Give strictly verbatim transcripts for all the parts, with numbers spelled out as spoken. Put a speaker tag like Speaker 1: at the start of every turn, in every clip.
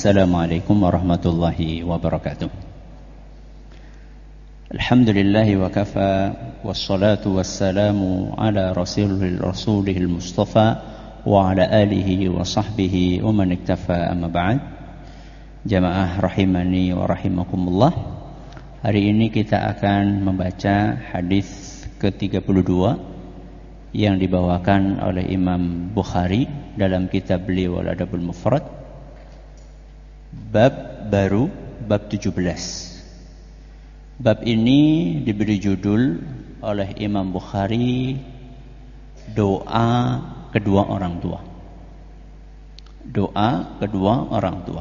Speaker 1: Assalamualaikum warahmatullahi wabarakatuh. Alhamdulillahi wa kafa, wassalatu wassalamu ala rasulil rasulihil mustafa wa ala alihi wa sahbihi wa man iktafa, amma ba'd. Jamaah rahimani wa rahimakumullah. Hari ini kita akan membaca hadis ke tiga puluh dua yang dibawakan oleh Imam Bukhari dalam kitab beliau Al-Adabul Mufrad. Bab baru, bab tujuh belas. Bab ini diberi judul oleh Imam Bukhari, doa kedua orang tua. Doa kedua orang tua.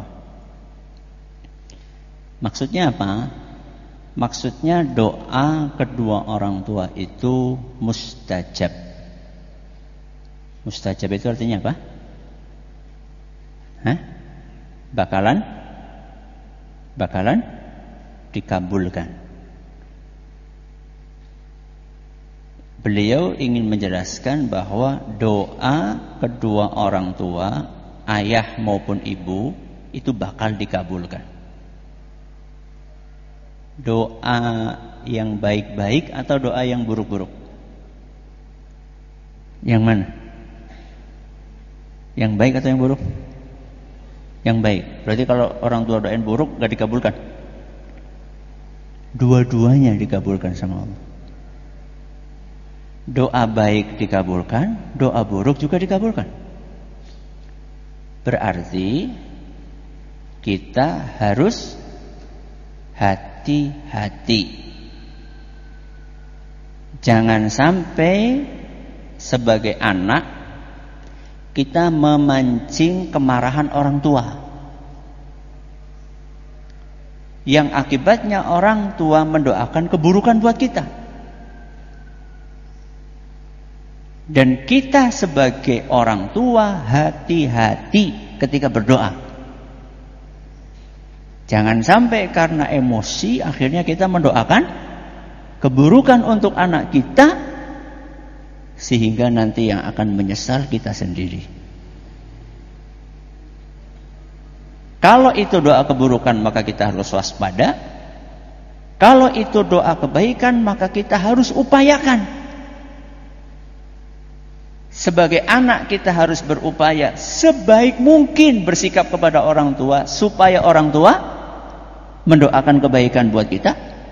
Speaker 1: Maksudnya apa? Maksudnya doa kedua orang tua itu mustajab. Mustajab itu artinya apa? Hah? Bakalan Bakalan dikabulkan. Beliau ingin menjelaskan bahwa doa kedua orang tua, ayah maupun ibu, itu bakal dikabulkan. Doa yang baik-baik atau doa yang buruk-buruk? Yang mana? Yang baik atau yang buruk? Yang baik. Berarti kalau orang tua doain buruk gak dikabulkan? Dua-duanya dikabulkan sama Allah. Doa baik dikabulkan, doa buruk juga dikabulkan. Berarti kita harus hati-hati. Jangan sampai sebagai anak kita memancing kemarahan orang tua, yang akibatnya orang tua mendoakan keburukan buat kita. Dan kita sebagai orang tua hati-hati ketika berdoa. Jangan sampai karena emosi akhirnya kita mendoakan keburukan untuk anak kita, sehingga nanti yang akan menyesal kita sendiri. Kalau itu doa keburukan maka kita harus waspada. Kalau itu doa kebaikan maka kita harus upayakan. Sebagai anak kita harus berupaya sebaik mungkin bersikap kepada orang tua, supaya orang tua mendoakan kebaikan buat kita.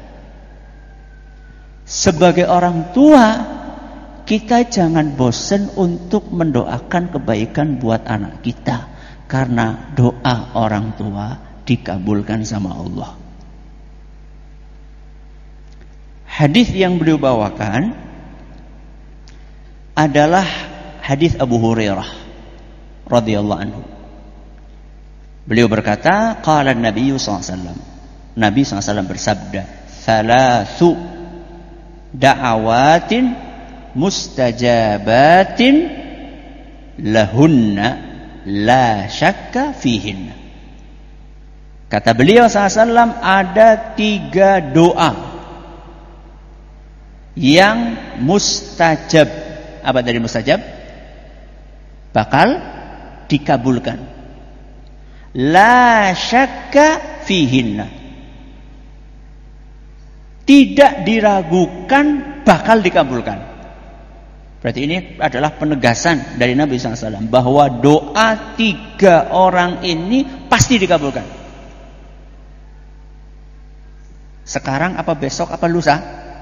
Speaker 1: Sebagai orang tua, kita jangan bosan untuk mendoakan kebaikan buat anak kita, karena doa orang tua dikabulkan sama Allah. Hadis yang beliau bawakan adalah hadis Abu Hurairah radhiyallahu anhu. Beliau berkata, qala Nabi sallallahu alaihi wasallam. Nabi sallallahu alaihi wasallam bersabda, "Thalathu da'awatin mustajabatin lahunna la syakka fihinna." Kata beliau sallallahu alaihi wasallam, ada tiga doa yang mustajab. Apa dari mustajab? Bakal dikabulkan. La syakka fihinna. Tidak diragukan bakal dikabulkan. Berarti ini adalah penegasan dari Nabi sallallahu alaihi wasallam bahwa doa tiga orang ini pasti dikabulkan. Sekarang apa besok apa lusa?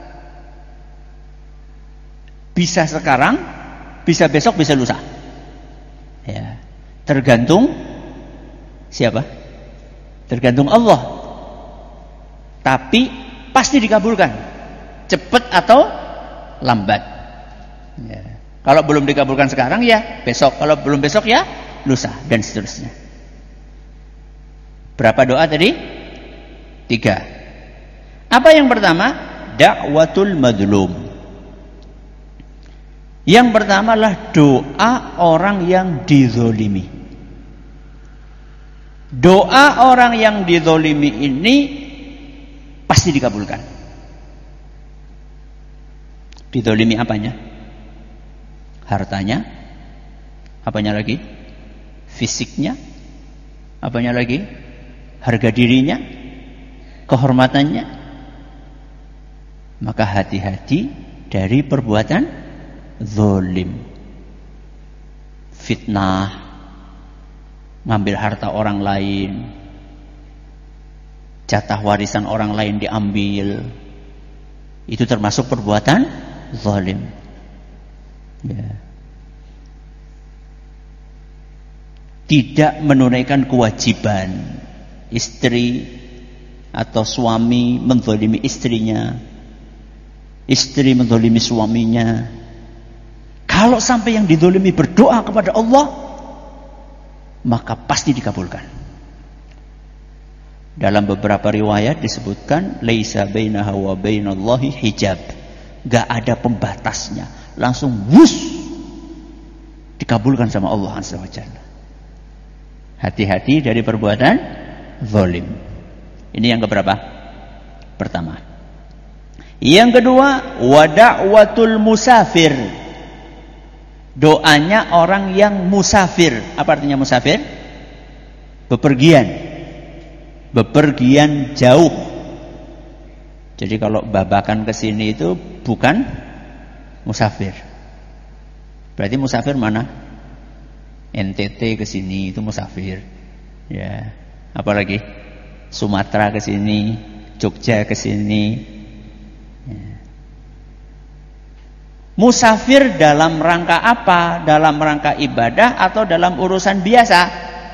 Speaker 1: Bisa sekarang, bisa besok, bisa lusa. Ya, tergantung siapa? Tergantung Allah. Tapi pasti dikabulkan. Cepat atau lambat. Ya. Kalau belum dikabulkan sekarang ya besok, kalau belum besok ya lusa, dan seterusnya. Berapa doa tadi? Tiga. Apa yang pertama? Da'watul madlum. Yang pertama adalah doa orang yang dizolimi. Doa orang yang dizolimi ini pasti dikabulkan. Dizolimi apanya? Hartanya. Apanya lagi? Fisiknya. Apanya lagi? Harga dirinya, kehormatannya. Maka hati-hati dari perbuatan zalim. Fitnah, ngambil harta orang lain, jatah warisan orang lain diambil. Itu termasuk perbuatan zalim. Ya. Tidak menunaikan kewajiban. Istri atau suami menzalimi istrinya, istri menzalimi suaminya. Kalau sampai yang dizalimi berdoa kepada Allah, maka pasti dikabulkan. Dalam beberapa riwayat disebutkan laisa bainaha wa bainallahi hijab. Gak ada pembatasnya, langsung wus dikabulkan sama Allah Azza wa Jalla. Hati-hati dari perbuatan zalim. Ini yang keberapa? Pertama. Yang kedua, wa da'watul musafir. Doanya orang yang musafir. Apa artinya musafir? Bepergian. Bepergian jauh. Jadi kalau babakan ke sini itu bukan musafir. Berarti musafir mana? N T T ke sini itu musafir. Ya. Apalagi Sumatera ke sini, Jogja ke sini. Ya. Musafir dalam rangka apa? Dalam rangka ibadah atau dalam urusan biasa?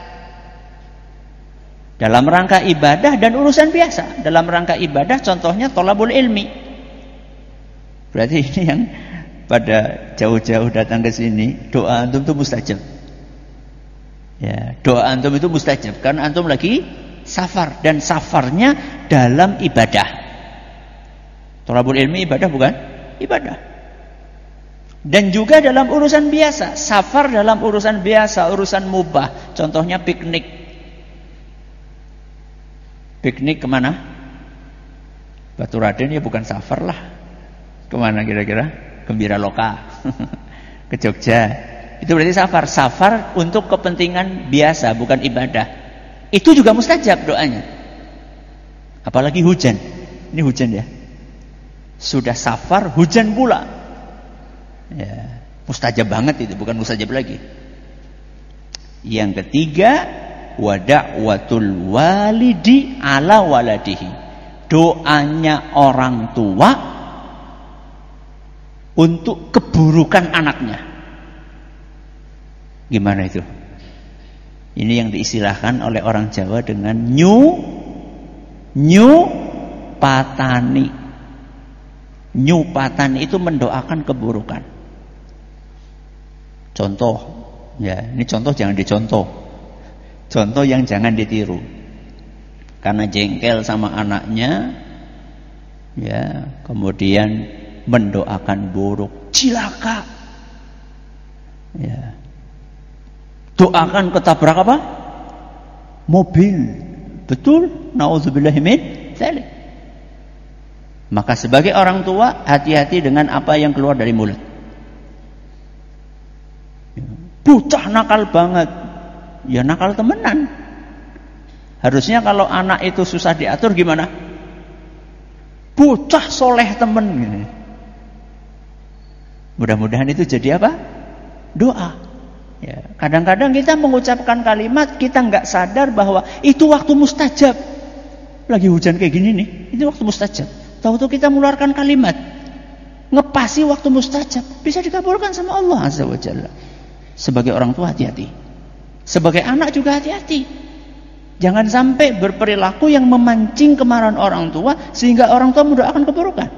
Speaker 1: Dalam rangka ibadah dan urusan biasa. Dalam rangka ibadah contohnya thalabul ilmi. Berarti ini yang pada jauh-jauh datang ke sini, doa antum itu mustajab. Ya, doa antum itu mustajab karena antum lagi safar, dan safarnya dalam ibadah. Thalabul ilmi ibadah bukan? Ibadah. Dan juga dalam urusan biasa, safar dalam urusan biasa, urusan mubah. Contohnya piknik. Piknik kemana? Batu Raden ya bukan safar lah. Kemana kira-kira? Gembira Loka. Ke Jogja. Itu berarti safar. Safar untuk kepentingan biasa, bukan ibadah. Itu juga mustajab doanya. Apalagi hujan. Ini hujan ya. Sudah safar, hujan pula. Ya, mustajab banget itu, bukan mustajab lagi. Yang ketiga, wa da'watul walidi ala waladihi. Doanya orang tua untuk keburukan anaknya. Gimana itu? Ini yang diistilahkan oleh orang Jawa dengan nyu nyu patani. Nyu patani itu mendoakan keburukan. Contoh, ya, ini contoh jangan dicontoh. Contoh yang jangan ditiru. Karena jengkel sama anaknya, ya, kemudian mendoakan buruk, cilaka. Ya. Doakan ketabrak apa? Mobil. Betul? Nauzubillahi min dzalik. Maka sebagai orang tua, hati-hati dengan apa yang keluar dari mulut. Bocah nakal banget. Ya nakal temenan. Harusnya kalau anak itu susah diatur gimana? Bocah soleh temen. Mudah-mudahan itu jadi apa? Doa. Ya, kadang-kadang kita mengucapkan kalimat kita nggak sadar bahwa itu waktu mustajab. Lagi hujan kayak gini nih, itu waktu mustajab. Tahu-tahu kita mengeluarkan kalimat ngepasi waktu mustajab, bisa dikabulkan sama Allah Azza wa Jalla. Sebagai orang tua hati-hati. Sebagai anak juga hati-hati. Jangan sampai berperilaku yang memancing kemarahan orang tua sehingga orang tua mendoakan keburukan.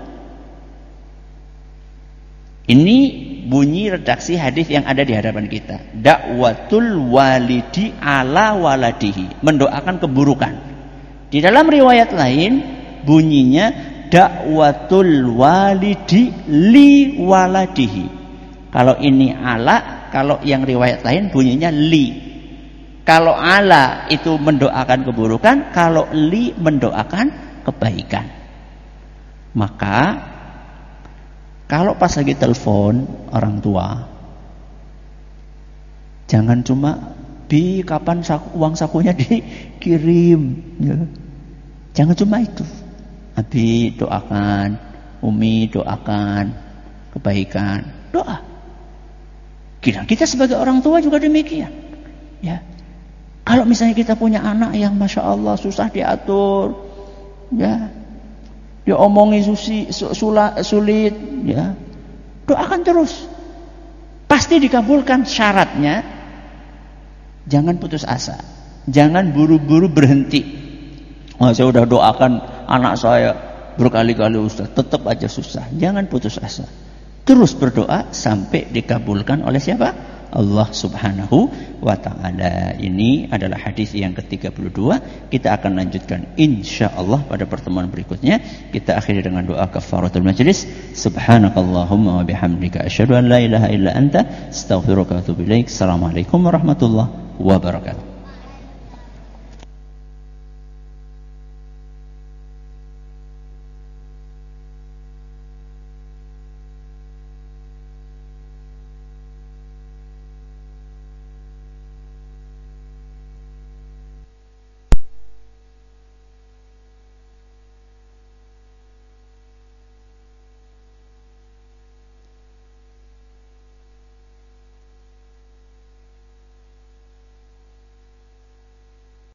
Speaker 1: Ini bunyi redaksi hadis yang ada di hadapan kita. Da'watul walidi ala waladihi, mendoakan keburukan. Di dalam riwayat lain bunyinya da'watul walidi li waladihi. Kalau ini ala, kalau yang riwayat lain bunyinya li. Kalau ala itu mendoakan keburukan, kalau li mendoakan kebaikan. Maka kalau pas lagi telepon orang tua, jangan cuma Bi, kapan saku, uang sakunya dikirim? Ya. Jangan cuma itu. Abi doakan, Umi doakan kebaikan, doa. Kita, kita sebagai orang tua juga demikian. Ya. Kalau misalnya kita punya anak yang masya Allah susah diatur, ya, diomongi susi, sula, sulit, ya, doakan terus. Pasti dikabulkan. Syaratnya jangan putus asa, jangan buru-buru berhenti. Oh, saya udah doakan anak saya berkali-kali Ustaz, tetap aja susah. Jangan putus asa. Terus berdoa sampai dikabulkan oleh siapa? Allah Subhanahu wa ta'ala. Ini adalah hadis yang ke tiga puluh dua. Kita akan lanjutkan insyaallah pada pertemuan berikutnya. Kita akhiri dengan doa kafaratul majlis. Subhanakallahumma wa bihamdika asyhadu an la ilaha illa anta astaghfiruka wa atubu ilaik. Assalamualaikum warahmatullahi wabarakatuh.